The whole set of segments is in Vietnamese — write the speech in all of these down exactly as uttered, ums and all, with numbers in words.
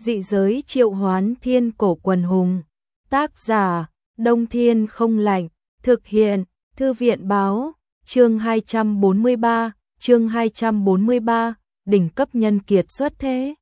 Dị giới triệu hoán thiên cổ quần hùng. Tác giả, Đông Thiên không lạnh. Thực hiện, Thư viện báo. Chương hai trăm bốn mươi ba, chương hai trăm bốn mươi ba, đỉnh cấp nhân kiệt xuất thế.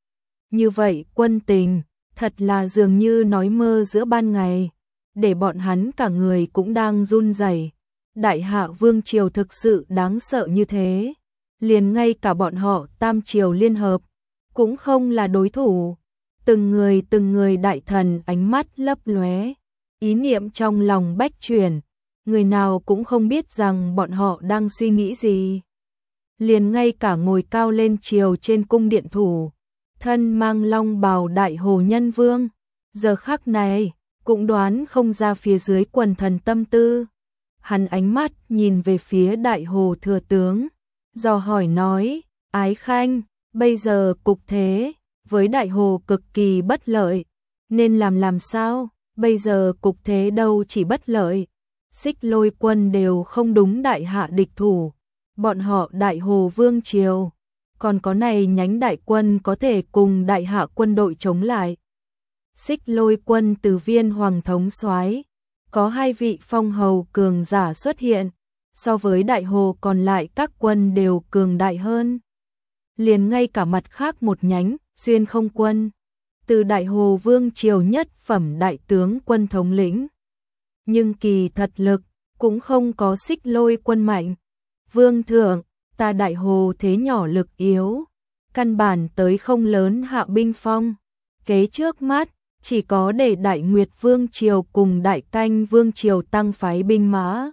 Như vậy quân tình, thật là dường như nói mơ giữa ban ngày, để bọn hắn cả người cũng đang run rẩy. Đại hạ vương triều thực sự đáng sợ như thế, liền ngay cả bọn họ tam triều liên hợp, cũng không là đối thủ. Từng người từng người đại thần ánh mắt lấp lóe, ý niệm trong lòng bách chuyển, người nào cũng không biết rằng bọn họ đang suy nghĩ gì. Liền ngay cả ngồi cao lên triều trên cung điện thủ, thân mang long bào đại hồ nhân vương, giờ khắc này cũng đoán không ra phía dưới quần thần tâm tư. Hắn ánh mắt nhìn về phía đại hồ thừa tướng, dò hỏi nói, Ái Khanh, bây giờ cục thế với đại hồ cực kỳ bất lợi, nên làm làm sao? Bây giờ cục thế đâu chỉ bất lợi, Xích Lôi quân đều không đúng đại hạ địch thủ, bọn họ đại hồ vương triều, còn có này nhánh đại quân có thể cùng đại hạ quân đội chống lại. Xích Lôi quân từ viên hoàng thống soái, có hai vị phong hầu cường giả xuất hiện, so với đại hồ còn lại các quân đều cường đại hơn. Liền ngay cả mặt khác một nhánh, xuyên không quân, từ đại hồ vương triều nhất phẩm đại tướng quân thống lĩnh. Nhưng kỳ thật lực, cũng không có Xích Lôi quân mạnh. Vương thượng, ta đại hồ thế nhỏ lực yếu, căn bản tới không lớn hạ binh phong. Kế trước mắt, chỉ có để Đại Nguyệt Vương triều cùng Đại Canh Vương triều tăng phái binh mã.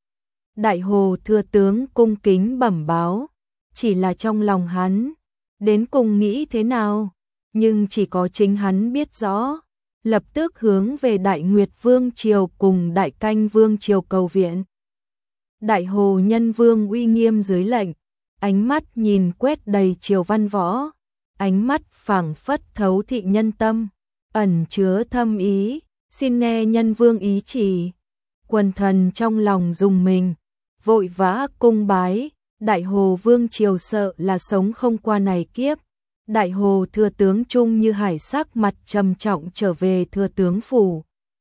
Đại hồ thừa tướng cung kính bẩm báo, chỉ là trong lòng hắn, đến cùng nghĩ thế nào, nhưng chỉ có chính hắn biết rõ, lập tức hướng về Đại Nguyệt Vương triều cùng Đại Canh Vương triều cầu viện. Đại hồ nhân vương uy nghiêm dưới lệnh, ánh mắt nhìn quét đầy triều văn võ, ánh mắt phảng phất thấu thị nhân tâm, ẩn chứa thâm ý, xin nghe nhân vương ý chỉ. Quần thần trong lòng rùng mình, vội vã cung bái. Đại hồ vương triều sợ là sống không qua này kiếp. Đại hồ thừa tướng Trung Như Hải sắc mặt trầm trọng trở về thừa tướng phủ.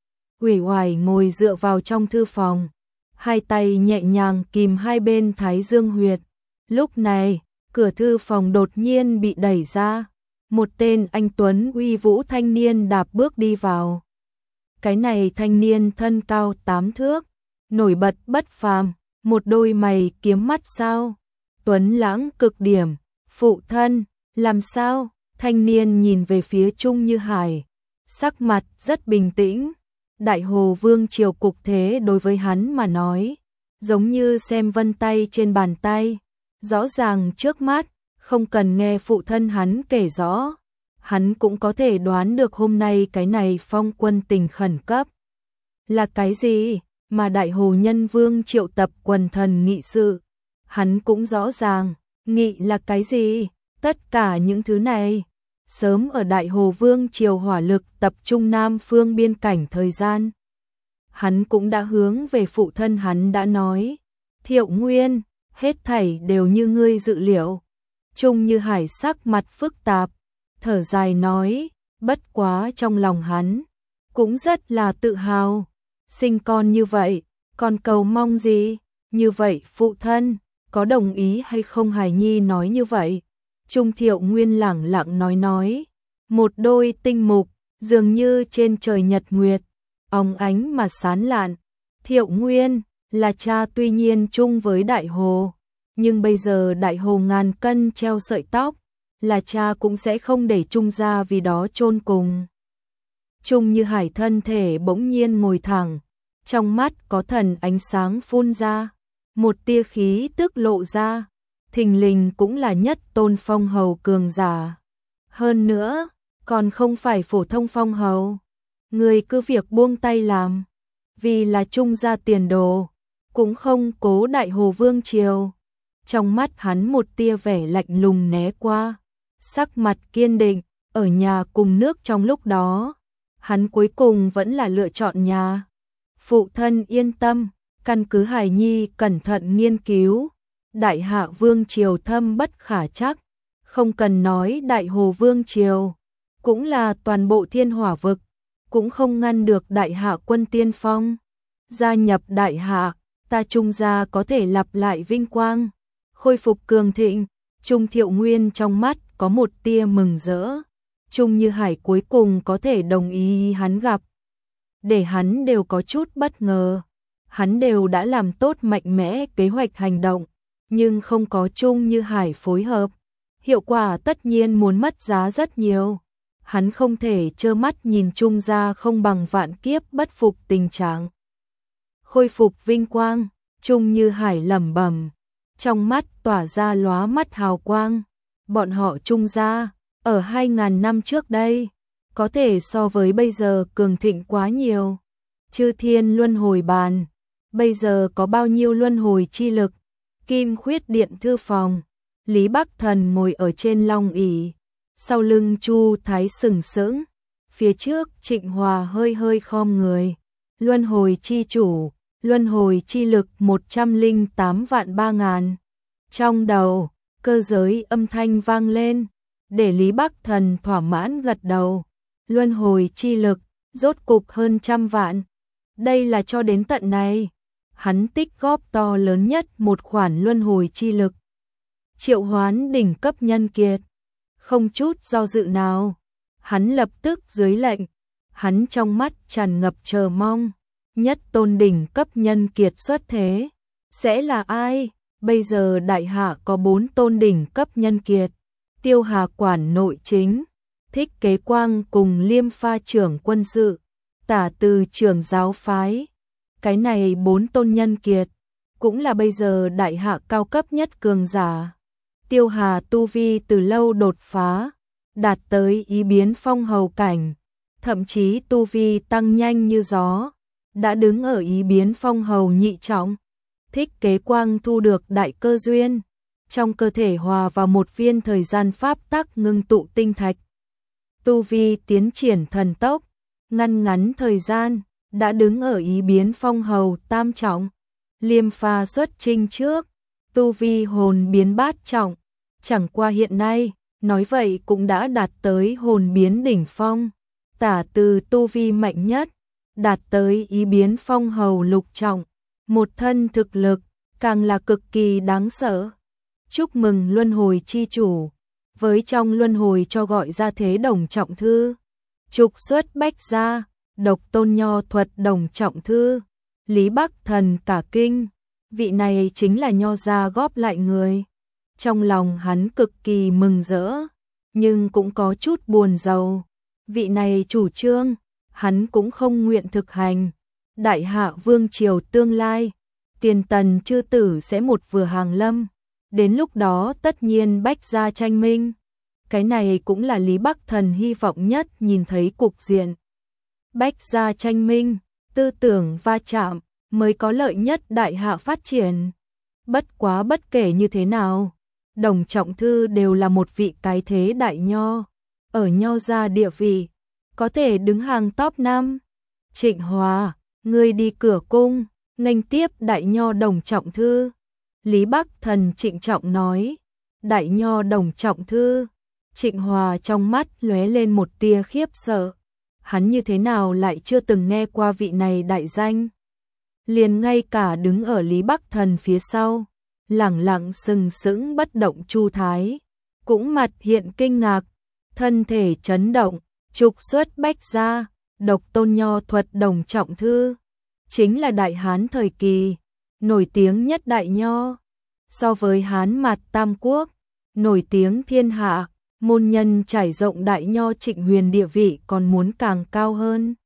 Uể oải ngồi dựa vào trong thư phòng, hai tay nhẹ nhàng kìm hai bên thái dương huyệt. Lúc này, cửa thư phòng đột nhiên bị đẩy ra, một tên anh tuấn uy vũ thanh niên đạp bước đi vào. Cái này thanh niên thân cao tám thước, nổi bật bất phàm, một đôi mày kiếm mắt sao, tuấn lãng cực điểm. Phụ thân, làm sao? Thanh niên nhìn về phía Trung Như Hải, sắc mặt rất bình tĩnh. Đại hồ vương triều cục thế đối với hắn mà nói, giống như xem vân tay trên bàn tay, rõ ràng trước mắt, không cần nghe phụ thân hắn kể rõ, hắn cũng có thể đoán được hôm nay cái này phong quân tình khẩn cấp là cái gì, mà đại hồ nhân vương triệu tập quần thần nghị sự, hắn cũng rõ ràng, nghị là cái gì. Tất cả những thứ này, sớm ở đại hồ vương triều hỏa lực tập trung Nam phương biên cảnh thời gian, hắn cũng đã hướng về phụ thân hắn đã nói, Thiệu Nguyên, hết thảy đều như ngươi dự liệu. Trung Như Hải sắc mặt phức tạp, thở dài nói, bất quá trong lòng hắn cũng rất là tự hào, sinh con như vậy, còn cầu mong gì? Như vậy phụ thân, có đồng ý hay không? Hải Nhi nói như vậy. Trung Thiệu Nguyên lẳng lặng nói nói, một đôi tinh mục, dường như trên trời nhật nguyệt, óng ánh mà sáng lạn. Thiệu Nguyên là cha tuy nhiên chung với đại hồ, nhưng bây giờ đại hồ ngàn cân treo sợi tóc, là cha cũng sẽ không để Trung gia vì đó chôn cùng. Trung Như Hải thân thể bỗng nhiên ngồi thẳng, trong mắt có thần ánh sáng phun ra, một tia khí tức lộ ra, thình lình cũng là nhất tôn phong hầu cường giả. Hơn nữa, còn không phải phổ thông phong hầu. Người cứ việc buông tay làm, vì là Trung gia tiền đồ, cũng không cố đại hồ vương triều. Trong mắt hắn một tia vẻ lạnh lùng né qua, sắc mặt kiên định, ở nhà cùng nước trong lúc đó. Hắn cuối cùng vẫn là lựa chọn nhà. Phụ thân yên tâm, căn cứ Hải Nhi cẩn thận nghiên cứu, đại hạ vương triều thâm bất khả chắc, không cần nói đại hồ vương triều, cũng là toàn bộ thiên hỏa vực, cũng không ngăn được đại hạ quân tiên phong. Gia nhập đại hạ, ta Trung gia có thể lặp lại vinh quang, khôi phục cường thịnh. Trung Thiệu Nguyên trong mắt có một tia mừng rỡ. Trung Như Hải cuối cùng có thể đồng ý hắn gặp. Để hắn đều có chút bất ngờ. Hắn đều đã làm tốt mạnh mẽ kế hoạch hành động, nhưng không có Trung Như Hải phối hợp. Hiệu quả tất nhiên muốn mất giá rất nhiều. Hắn không thể trơ mắt nhìn Trung gia không bằng vạn kiếp bất phục tình trạng. Khôi phục vinh quang, Trung Như Hải lẩm bẩm, trong mắt tỏa ra lóa mắt hào quang. Bọn họ Trung gia, ở hai ngàn năm trước đây, có thể so với bây giờ cường thịnh quá nhiều. Chư thiên luân hồi bàn, bây giờ có bao nhiêu luân hồi chi lực? Kim Khuyết điện thư phòng, Lý Bắc Thần ngồi ở trên long ỷ, sau lưng Chu Thái sừng sững, phía trước Trịnh Hòa hơi hơi khom người. Luân hồi chi chủ, luân hồi chi lực một trăm lẻ tám vạn ba ngàn. Trong đầu, cơ giới âm thanh vang lên, để Lý Bắc Thần thỏa mãn gật đầu. Luân hồi chi lực, rốt cục hơn trăm vạn. Đây là cho đến tận này, hắn tích góp to lớn nhất một khoản luân hồi chi lực. Triệu hoán đỉnh cấp nhân kiệt, không chút do dự nào, hắn lập tức dưới lệnh. Hắn trong mắt tràn ngập chờ mong, nhất tôn đỉnh cấp nhân kiệt xuất thế, sẽ là ai? Bây giờ đại hạ có bốn tôn đỉnh cấp nhân kiệt, Tiêu Hà quản nội chính, Thích Kế Quang cùng Liêm Pha trưởng quân sự, Tả Từ trưởng giáo phái. Cái này bốn tôn nhân kiệt, cũng là bây giờ đại hạ cao cấp nhất cường giả. Tiêu Hà tu vi từ lâu đột phá, đạt tới ý biến phong hầu cảnh, thậm chí tu vi tăng nhanh như gió, đã đứng ở ý biến phong hầu nhị trọng. Thích Kế Quang thu được đại cơ duyên, trong cơ thể hòa vào một viên thời gian pháp tắc ngưng tụ tinh thạch. Tu vi tiến triển thần tốc, ngăn ngắn thời gian, đã đứng ở ý biến phong hầu tam trọng. Liêm Pha xuất chinh trước, tu vi hồn biến bát trọng, chẳng qua hiện nay, nói vậy cũng đã đạt tới hồn biến đỉnh phong. Tả Từ tu vi mạnh nhất, đạt tới ý biến phong hầu lục trọng, một thân thực lực, càng là cực kỳ đáng sợ. Chúc mừng luân hồi chi chủ, với trong luân hồi cho gọi ra thế đồng trọng thư. Trục xuất bách gia, độc tôn nho thuật đồng trọng thư. Lý Bắc Thần cả kinh, vị này chính là nho gia góp lại người. Trong lòng hắn cực kỳ mừng rỡ, nhưng cũng có chút buồn rầu. Vị này chủ trương, hắn cũng không nguyện thực hành. Đại hạ vương triều tương lai, tiền tần chư tử sẽ một vừa hàng lâm. Đến lúc đó tất nhiên bách gia tranh minh. Cái này cũng là Lý Bắc Thần hy vọng nhất nhìn thấy cục diện. Bách gia tranh minh, tư tưởng va chạm, mới có lợi nhất đại hạ phát triển. Bất quá bất kể như thế nào, đồng trọng thư đều là một vị cái thế đại nho. Ở nho gia địa vị, có thể đứng hàng top năm. Trịnh Hòa, ngươi đi cửa cung, nghênh tiếp đại nho đồng trọng thư. Lý Bắc Thần trịnh trọng nói. Đại nho đồng trọng thư. Trịnh Hòa trong mắt lóe lên một tia khiếp sợ. Hắn như thế nào lại chưa từng nghe qua vị này đại danh. Liền ngay cả đứng ở Lý Bắc Thần phía sau, lẳng lặng sừng sững bất động Chu Thái, cũng mặt hiện kinh ngạc, thân thể chấn động. Trục xuất bách gia, độc tôn nho thuật đồng trọng thư, chính là đại Hán thời kỳ, nổi tiếng nhất đại nho. So với Hán Mạt Tam Quốc, nổi tiếng thiên hạ, môn nhân trải rộng đại nho Trịnh Huyền địa vị còn muốn càng cao hơn.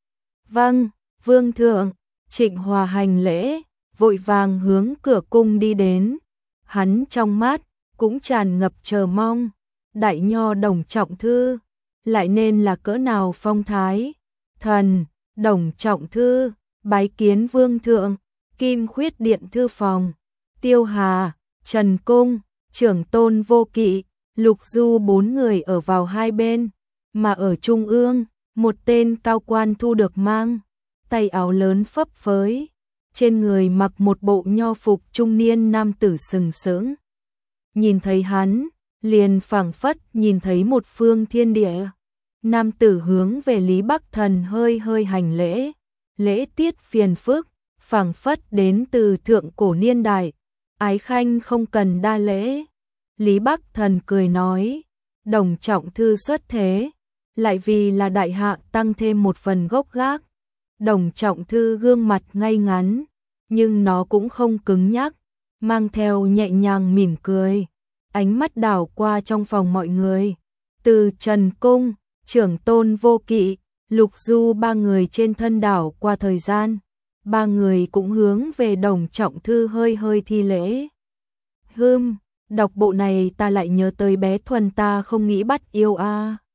Vâng, vương thượng. Trịnh Hòa hành lễ, vội vàng hướng cửa cung đi đến. Hắn trong mắt cũng tràn ngập chờ mong. Đại nho đồng trọng thư, lại nên là cỡ nào phong thái. Thần, đồng trọng thư, bái kiến vương thượng. Kim Khuyết điện thư phòng, Tiêu Hà, Trần Cung, Trưởng Tôn Vô Kỵ, Lục Du bốn người ở vào hai bên, mà ở trung ương, một tên cao quan thu được mang, tay áo lớn phấp phới, trên người mặc một bộ nho phục trung niên nam tử sừng sững. Nhìn thấy hắn, liền phảng phất nhìn thấy một phương thiên địa. Nam tử hướng về Lý Bắc Thần hơi hơi hành lễ, lễ tiết phiền phức, phảng phất đến từ thượng cổ niên đại, ái khanh không cần đa lễ. Lý Bắc Thần cười nói, Đồng trọng thư xuất thế, lại vì là đại hạ tăng thêm một phần gốc gác. Đồng trọng thư gương mặt ngay ngắn, nhưng nó cũng không cứng nhắc, mang theo nhẹ nhàng mỉm cười, ánh mắt đảo qua trong phòng mọi người. Từ Trần Cung, Trưởng Tôn Vô Kỵ, Lục Du ba người trên thân đảo qua thời gian, ba người cũng hướng về Đồng trọng thư hơi hơi thi lễ. Hừm, đọc bộ này ta lại nhớ tới bé Thuần ta không nghĩ bắt yêu a. À.